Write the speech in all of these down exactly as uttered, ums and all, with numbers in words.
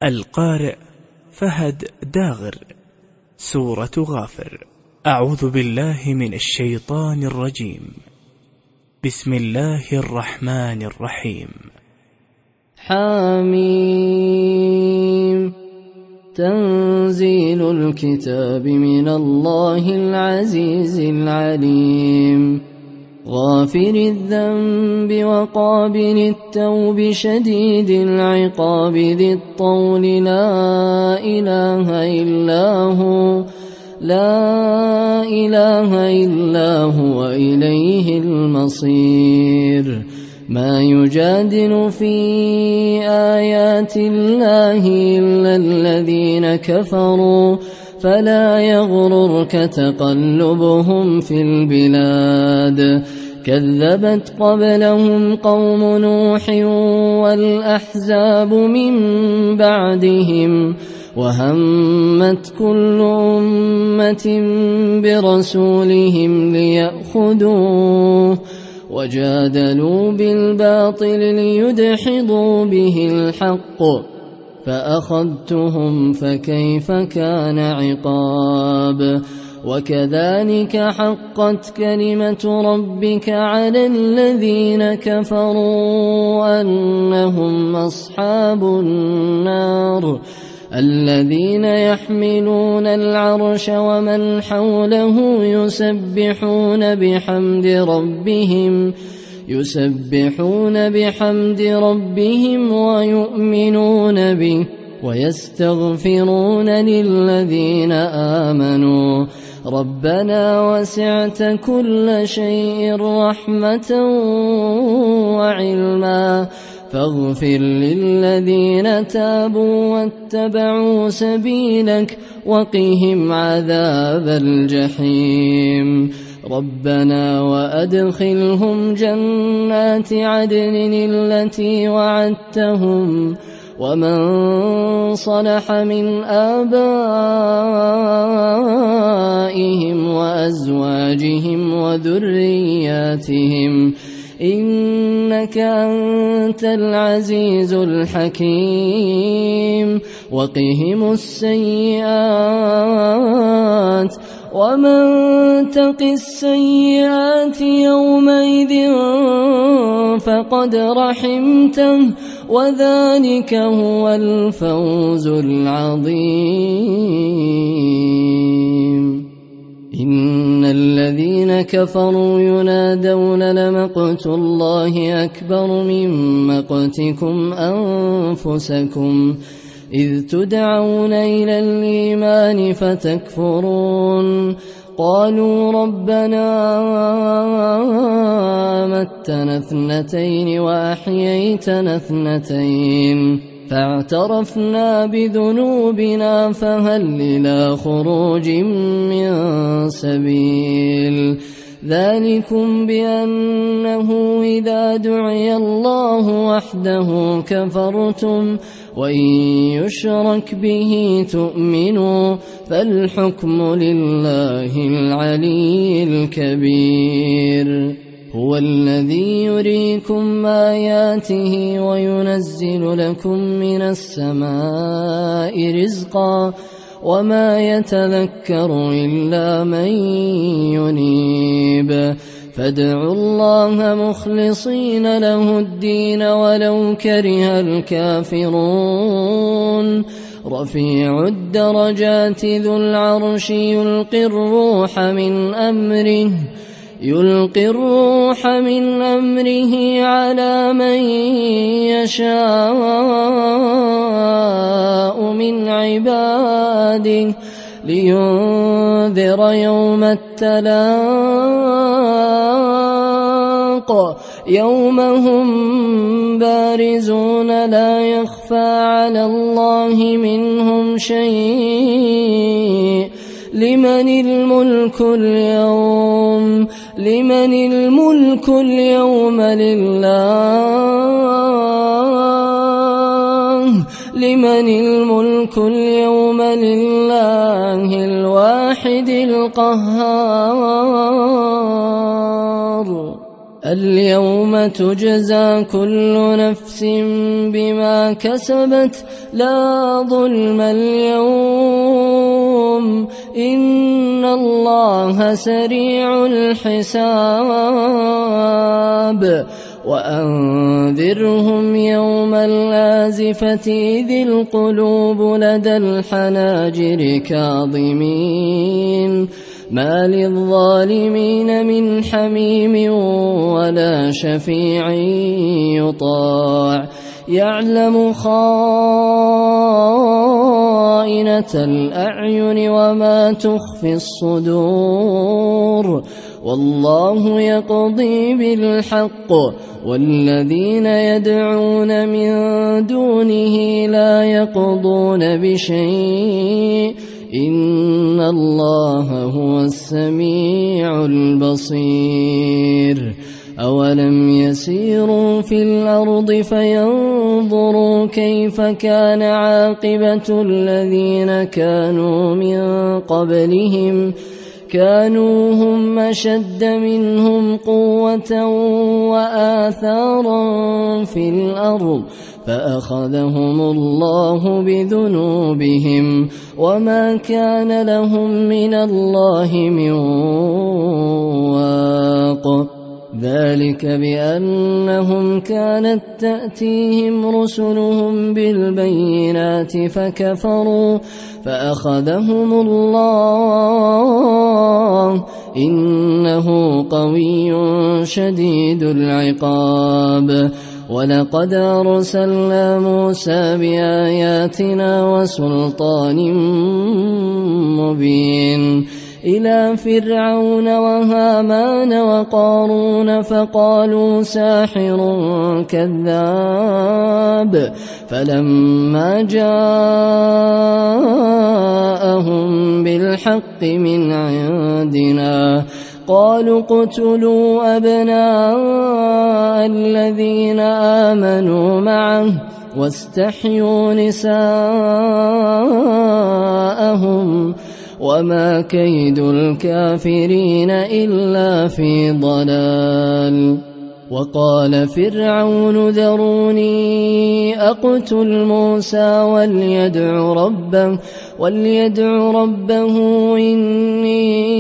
القارئ فهد داغر. سورة غافر. أعوذ بالله من الشيطان الرجيم. بسم الله الرحمن الرحيم. حميم. تنزيل الكتاب من الله العزيز العليم. غافر الذنب وقابل التوب شديد العقاب ذي الطول لا إله إلا هو لا إله إلا هو إليه المصير. ما يجادل في آيات الله إلا الذين كفروا فلا يغررك تقلبهم في البلاد. كذبت قبلهم قوم نوح والأحزاب من بعدهم وهمت كل أمة برسولهم ليأخذوه وجادلوا بالباطل ليدحضوا به الحق فأخذتهم فكيف كان عقاب. وكذلك حقت كلمة ربك على الذين كفروا أنهم أصحاب النار. الذين يحملون العرش ومن حوله يسبحون بحمد ربهم يسبحون بحمد ربهم ويؤمنون به ويستغفرون للذين آمنوا ربنا وسعت كل شيء رحمة وعلما فاغفر للذين تابوا واتبعوا سبيلك وقهم عذاب الجحيم. ربنا وأدخلهم جنات عدن التي وعدتهم ومن صلح من آبائهم وأزواجهم وذرياتهم إنك أنت العزيز الحكيم. وقهم السيئات ومن تق السيئات يومئذ فقد رحمته وذلك هو الفوز العظيم. إن الذين كفروا ينادون لمقت الله أكبر من مقتكم أنفسكم إذ تدعون إلى الإيمان فتكفرون. قالوا ربنا أمتنا اثنتين وأحييتنا اثنتين فاعترفنا بذنوبنا فهل إلى خروج من سبيل. ذلكم بأنه إذا دعي الله وحده كفرتم وإن يشرك به تؤمنوا فالحكم لله العلي الكبير. هو الذي يريكم آياته وينزل لكم من السماء رزقا وما يتذكر إلا من ينيب. فادعوا الله مخلصين له الدين ولو كره الكافرون. رفيع الدرجات ذو العرش يلقي الروح من أمره يلقي الروح من أمره على من يشاء من عباده لينذر يوم التلاق يوم هم بارزون لا يخفى على الله منهم شيء. لمن الملك اليوم لمن الملك اليوم لله لمن الملك اليوم لله الواحد القهار. اليوم تجزى كل نفس بما كسبت لا ظلم اليوم إن الله سريع الحساب وأنذرهم يوم الآزفة إذ القلوب لدى الحناجر كاظمين ما للظالمين من حميم ولا شفيع يطاع يعلم خائنة الأعين وما تخفي الصدور والله يقضي بالحق والذين يدعون من دونه لا يقضون بشيء إن الله هو السميع البصير أولم يسيروا في الأرض فينظروا كيف كان عاقبة الذين كانوا من قبلهم كانوا هم أشد منهم قوة وآثارا في الأرض فأخذهم الله بذنوبهم وما كان لهم من الله من واق ذلك بأنهم كانت تأتيهم رسلهم بالبينات فكفروا فأخذهم الله إنه قوي شديد العقاب ولقد أرسلنا موسى بآياتنا وسلطان مبين إلى فرعون وهامان وقارون فقالوا ساحر كذاب فلما جاءهم بالحق من عندنا قالوا اقتلوا أبناء الذين آمنوا معه واستحيوا نساءهم وما كيد الكافرين إلا في ضلال وقال فرعون ذروني أقتل موسى وليدع ربه وليدع ربه إني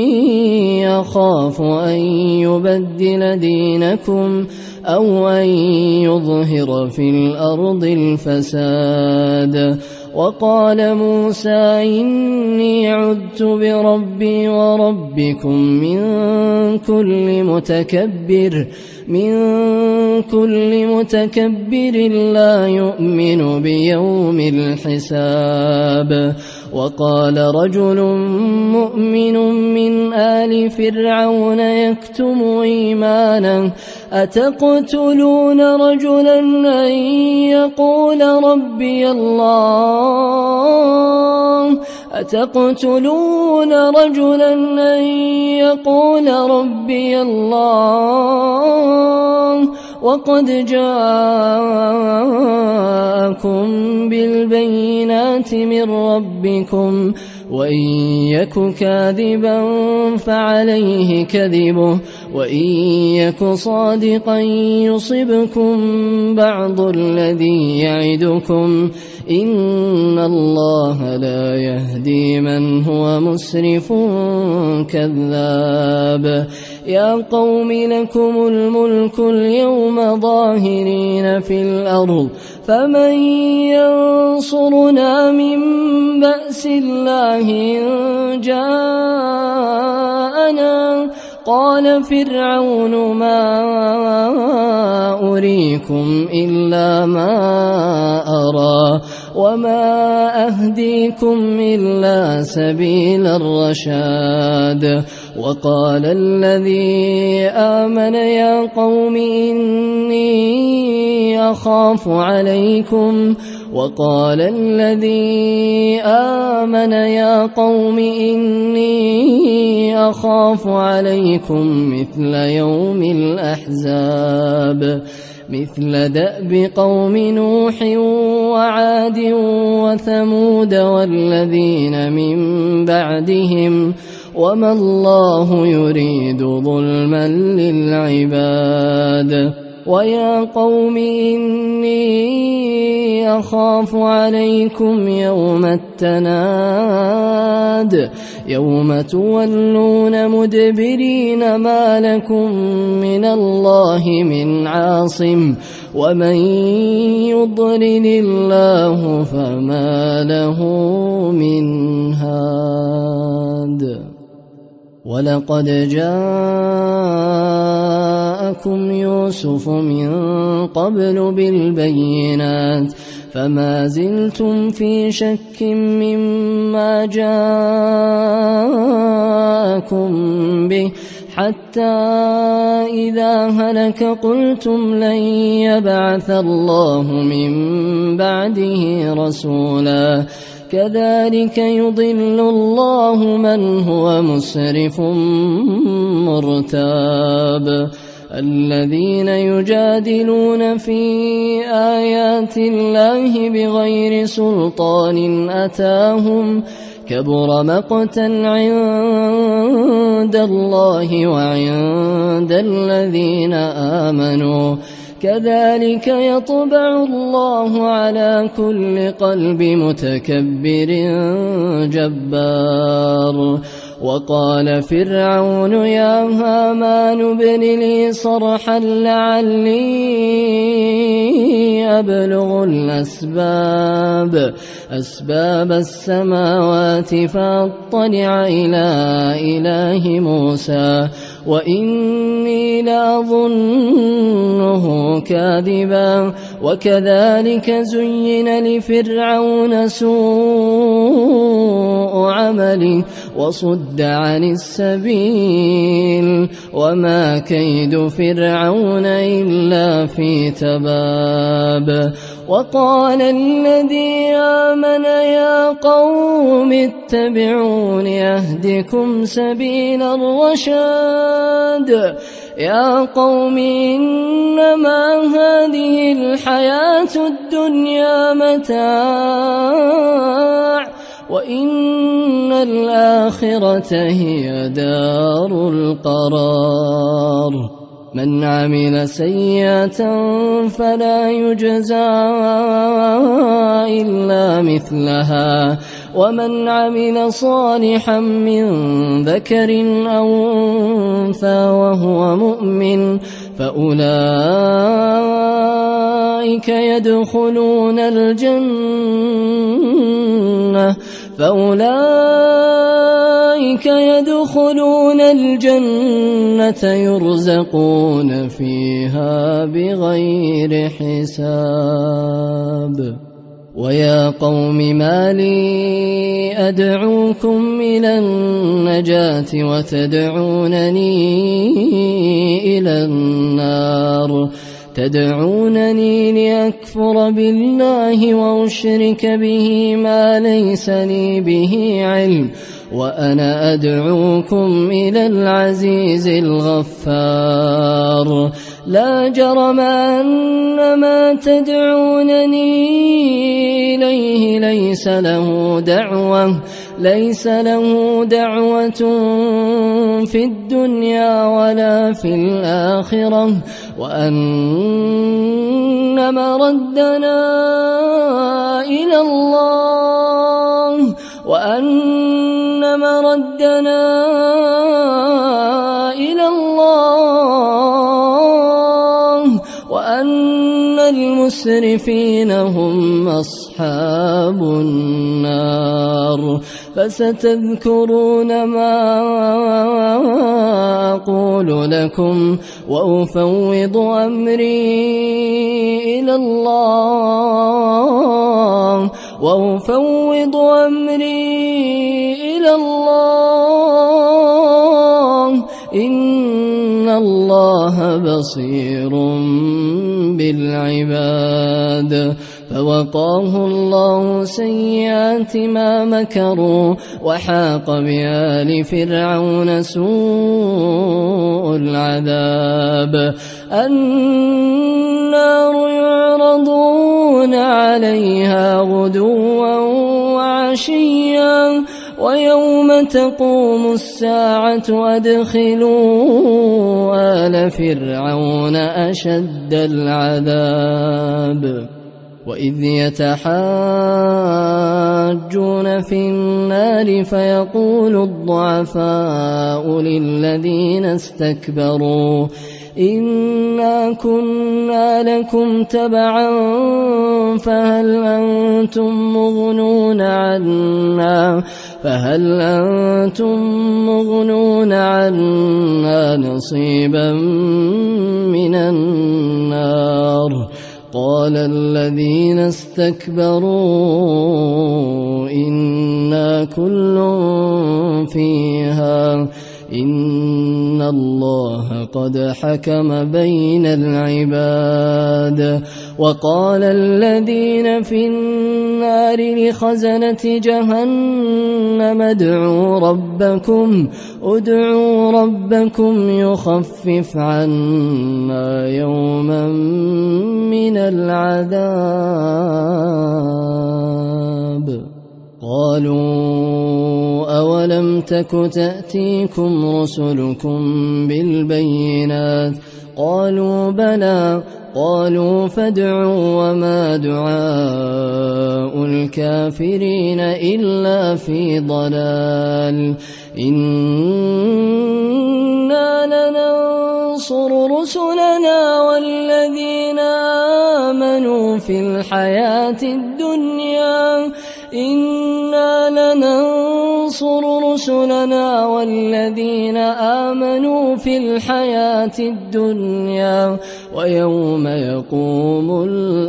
أخاف أن يبدل دينكم أو أن يظهر في الأرض الفساد وقال موسى إني عذت بربي وربكم من كل متكبر من كل متكبر لا يؤمن بيوم الحساب وقال رجل مؤمن من آل فرعون يكتم إيمانه أتقتلون رجلا أن يقول ربي الله أتقتلون رجلا أن يقول ربي الله وقد جاءكم بالبينات من ربكم وإن يك كاذبا فعليه كذبه وإن يك صادقا يصبكم بعض الذي يعدكم إن الله لا يهدي من هو مسرف كذاب يا قوم لكم الملك اليوم ظاهرين في الأرض فمن ينصرنا من بأس الله إن جاءنا قال فرعون ما أريكم إلا ما أرى وما أهديكم إلا سبيل الرشاد وقال الذي آمن يا قوم إني أخاف عليكم وقال الذي آمن يا قوم إني أخاف عليكم مثل يوم الأحزاب مثل دأب قوم نوح وعاد وثمود والذين من بعدهم وما الله يريد ظلما للعباد. ويا قوم إني أخاف عليكم يوم التناد يوم تولون مدبرين ما لكم من الله من عاصم ومن يضلل الله فما له من هاد. ولقد جاءكم يوسف من قبل بالبينات فما زلتم في شك مما جاءكم به حتى إذا هلك قلتم لن يبعث الله من بعده رسولا كذلك يضل الله من هو مسرف مرتاب. الذين يجادلون في آيات الله بغير سلطان أتاهم كبر مقتا عند الله وعند الذين آمنوا كذلك يطبع الله على كل قلب متكبر جبار. وقال فرعون يا هامان ابن لي صرحا لعلي أبلغ الأسباب أسباب السماوات فأطلع إلى إله موسى وإني لأظنه كاذبا. وكذلك زين لفرعون سوء عمله وصد عن السبيل وما كيد فرعون إلا في تباب. وقال الذي آمن يا قوم اتبعون يهدكم سبيل الرشاد. يا قوم إنما هذه الحياة الدنيا متاع وإن الآخرة هي دار القرار. من عمل سيئة فلا يجزى إلا مثلها ومن عمل صالحا من ذكر أو أنثى وهو مؤمن فأولئك يدخلون الجنة فأولئك يدخلون الجنة يرزقون فيها بغير حساب. ويا قوم ما لي أدعوكم إلى النجاة وتدعونني إلى النار تدعونني لأكفر بالله وأشرك به ما ليس لي به علم وأنا أدعوكم إلى العزيز الغفار. لا جرم أن ما تدعونني إليه ليس له دعوة ليس له دعوة في الدنيا ولا في الآخرة وأن مردنا إلى الله وأن مردنا إلى الله وأن المسرفين هم أصحاب النار. فستذكرون ما أقول لكم وأفوض أمري إلى الله وأفوض أمري إلى الله إن الله بصير بالعباد. فوقاه الله سيئات ما مكروا وحاق بآل فرعون سوء العذاب. النار يعرضون عليها غدوا وعشيا ويوم تقوم الساعة أدخلوا آل فرعون أشد العذاب وإذ يتحاجون في النار فيقول الضعفاء للذين استكبروا إنا كنا لكم تبعا فهل أنتم مغنون عنا فهل أنتم مغنون عنا نصيبا من النار قال الذين استكبروا إنا كل فيها إن الله قد حكم بين العباد وقال الذين في النار لخزنة جهنم ادعوا ربكم ادعوا ربكم يخفف عنا يوما من العذاب قالوا أولم تك تأتيكم رسلكم بالبينات قالوا بلى قالوا فادعوا وما دعاء الكافرين إلا في ضلال إنا لننصر رسلنا والذين آمنوا في الحياة الدنيا إنا لننصر رسلنا والذين آمنوا في الحياة الدنيا ويوم يقوم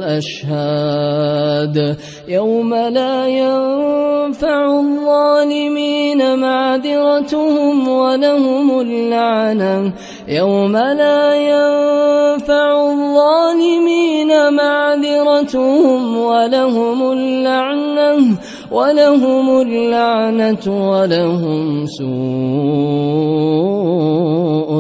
الأشهاد يوم لا ينفع الظالمين معذرتهم ولهم اللعنة يوم لا ينفع الظالمين معذرتهم ولهم اللعنة ولهم اللعنة ولهم سوء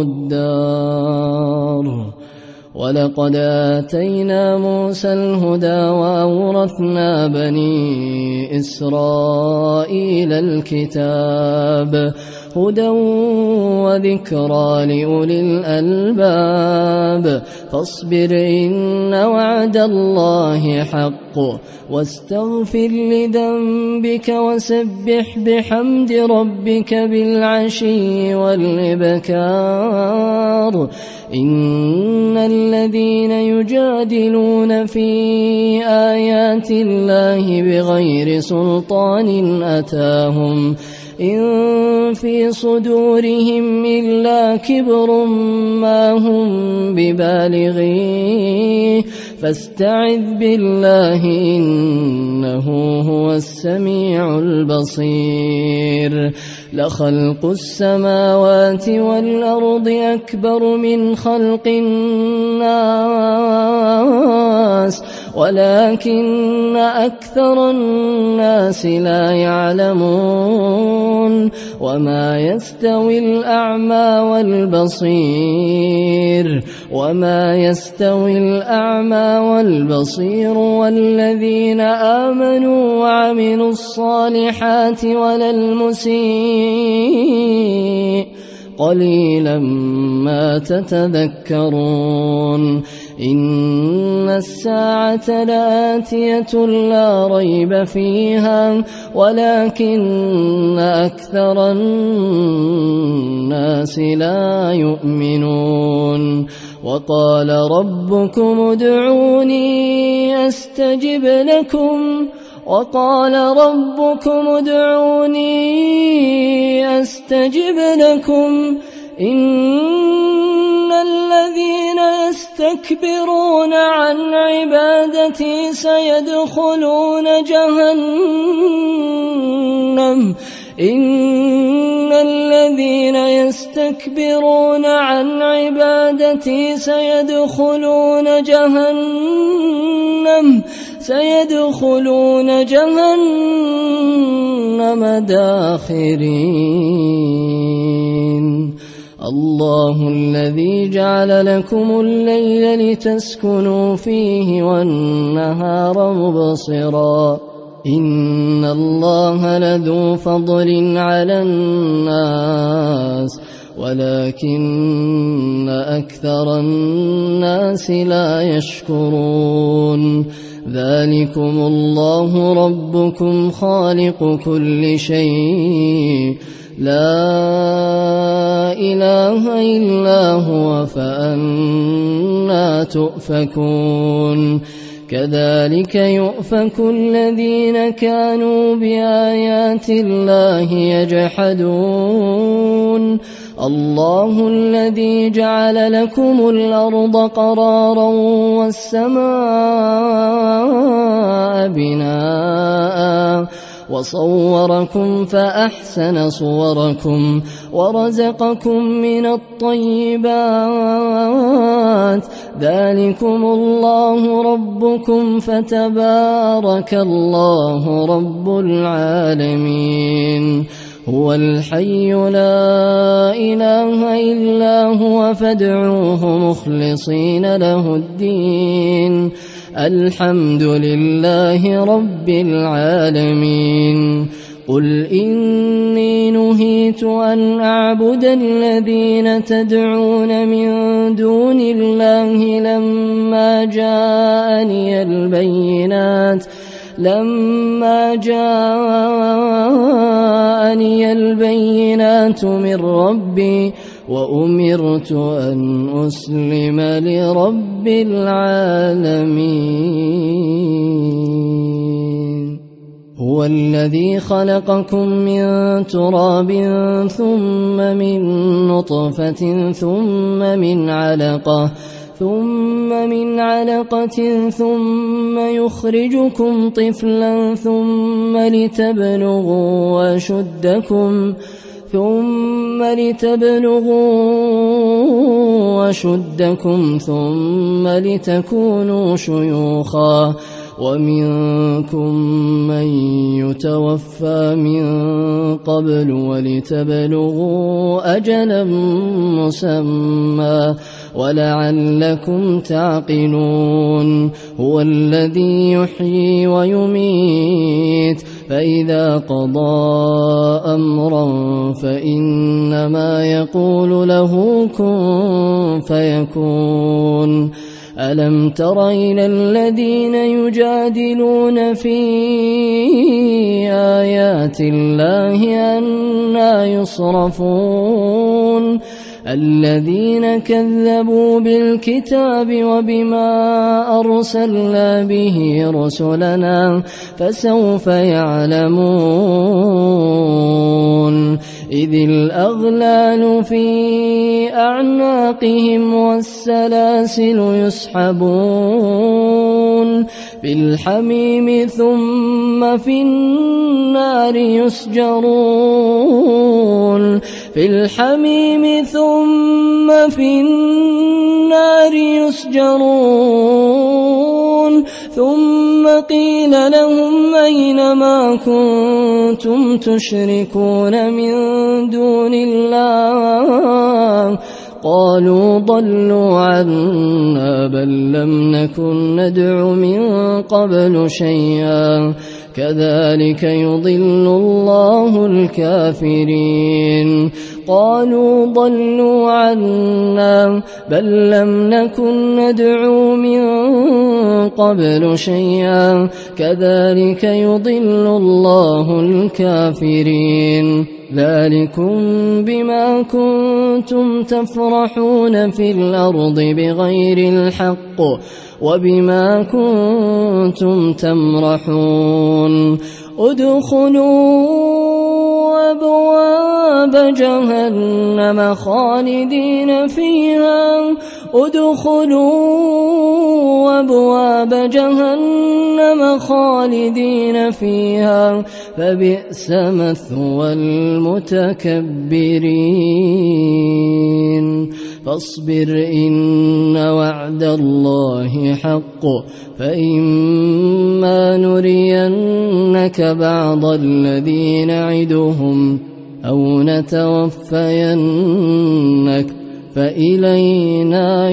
الدار ولقد آتينا موسى الهدى وأورثنا بني إسرائيل الكتاب هدى وذكرى لأولي الألباب فاصبر إن وعد الله حق واستغفر لذنبك وسبح بحمد ربك بالعشي والإبكار إن الذين يجادلون في آيات الله بغير سلطان أتاهم إن في صدورهم إلا كبر ما هم ببالغيه فاستعذ بالله إنه هو السميع البصير لخلق السماوات والأرض أكبر من خلق الناس ولكن أكثر الناس لا يعلمون وما يستوي الأعمى والبصير وما يستوي الأعمى والبصير والذين آمنوا وعملوا الصالحات ولا المسيء قليلا ما تتذكرون إن الساعة لآتية لا ريب فيها ولكن أكثر الناس لا يؤمنون وقال ربكم ادعوني أستجب لكم وقال ربكم ادعوني أستجب لكم إن الذين يستكبرون عن عبادتي سيدخلون جهنم إن الذين يستكبرون عن عبادتي سيدخلون جهنم سيدخلون جهنم داخرين الله الذي جعل لكم الليل لتسكنوا فيه والنهار مبصرا إن إن الله لذو فضل على الناس ولكن أكثر الناس لا يشكرون ذلكم الله ربكم خالق كل شيء لا إله إلا هو فأنى تؤفكون كذلك يؤفك الذين كانوا بآيات الله يجحدون الله الذي جعل لكم الأرض قرارا والسماء بناء وصوركم فأحسن صوركم ورزقكم من الطيبات ذلكم الله ربكم فتبارك الله رب العالمين هو الحي لا إله إلا هو فادعوه مخلصين له الدين الحمد لله رب العالمين قل إني نهيت أن أعبد الذين تدعون من دون الله لما جاءني البينات لما جاءني البينات من ربي وأمرت أن أسلم لرب العالمين هو الذي خلقكم من تراب ثم من نطفة ثم من علقة ثم من علقة ثم يخرجكم طفلا ثم لتبلغوا أشدكم ثم لتبلغوا أشدكم ثم لتكونوا شيوخا ومنكم من يتوفى من قبل ولتبلغوا أجلا مسمى ولعلكم تعقلون هو الذي يحيي ويميت فإذا قضى أمرا فإنما يقول له كن فيكون ألم تر إلى الذين يجادلون في آيات الله أنى يصرفون الذين كذبوا بالكتاب وبما أرسلنا به رسلنا فسوف يعلمون إذ الأغلال في أعناقهم والسلاسل يسحبون في الحميم ثم في النار يسجرون في الحميم ثم في النار يسجرون ثم قيل لهم أين ما كنتم تشركون من دون الله قالوا ضلوا عنا بل لم نكن ندعو من قبل شيئا كذلك يضل الله الكافرين قالوا ضلوا عنا بل لم نكن ندعو من قبل شيئا كذلك يضل الله الكافرين ذلكم بما كنتم تفرحون في الأرض بغير الحق وبما كنتم تمرحون ادخلوا أبواب جهنم خالدين فيها ادخلوا أبواب جهنم خالدين فيها فبئس مثوى المتكبرين فاصبر إن وعد الله حق فإما نرينك بعض الذي نعدهم أو نتوفينك فإلينا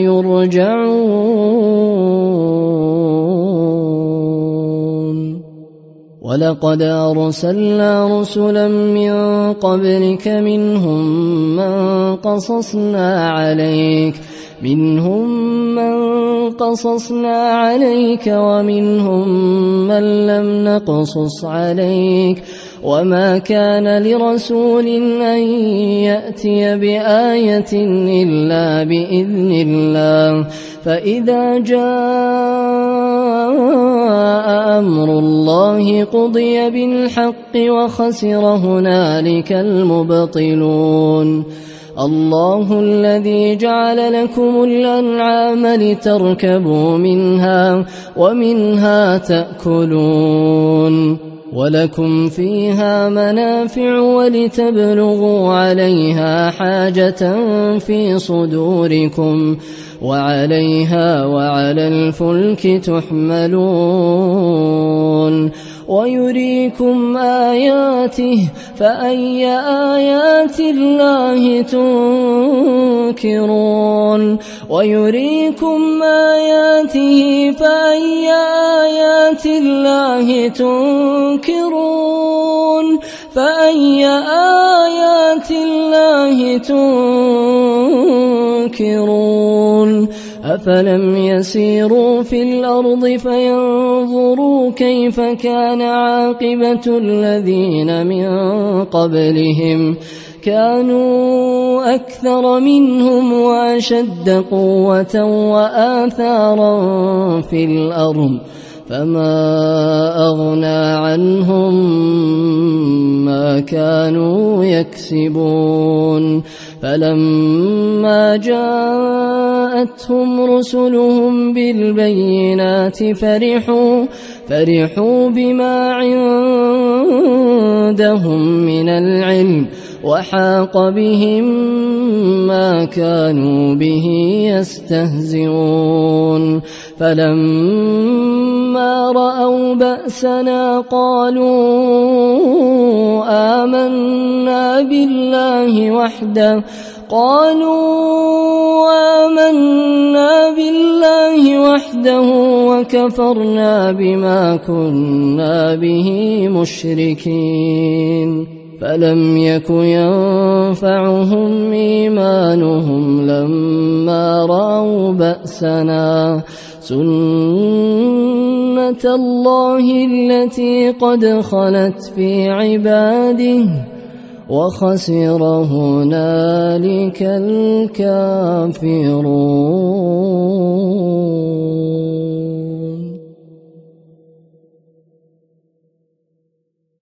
يرجعون ولقد أرسلنا رسلا من قبلك منهم من قصصنا عليك منهم من قصصنا عليك ومنهم من لم نقصص عليك وما كان لرسول أن يأتي بآية إلا بإذن الله فإذا جاء أمر الله قضي بالحق وخسر هنالك المبطلون الله الذي جعل لكم الأنعام لتركبوا منها ومنها تأكلون ولكم فيها منافع ولتبلغوا عليها حاجة في صدوركم وعليها وعلى الفلك تحملون ويريكم آياته فأي آيات الله تنكرون ويريكم آياته فأي آيات الله تنكرون فأي آيات الله تنكرون أفلم يسيروا في الأرض فينظروا كيف كان عاقبة الذين من قبلهم كانوا أكثر منهم وأشد قوة وآثارا في الأرض فما أغنى عنهم ما كانوا يكسبون فلما جاءتهم رسلهم بالبينات فرحوا فرحوا بما عندهم من العلم وحاق بهم ما كانوا به يستهزئون فلما رأوا بأسنا قالوا آمنا بالله وحده قالوا آمنا بالله وحده وكفرنا بما كنا به مشركين فلم يك ينفعهم إيمانهم لما رأوا بأسنا سنة الله التي قد خلت في عباده وخسر هنالك الكافرون.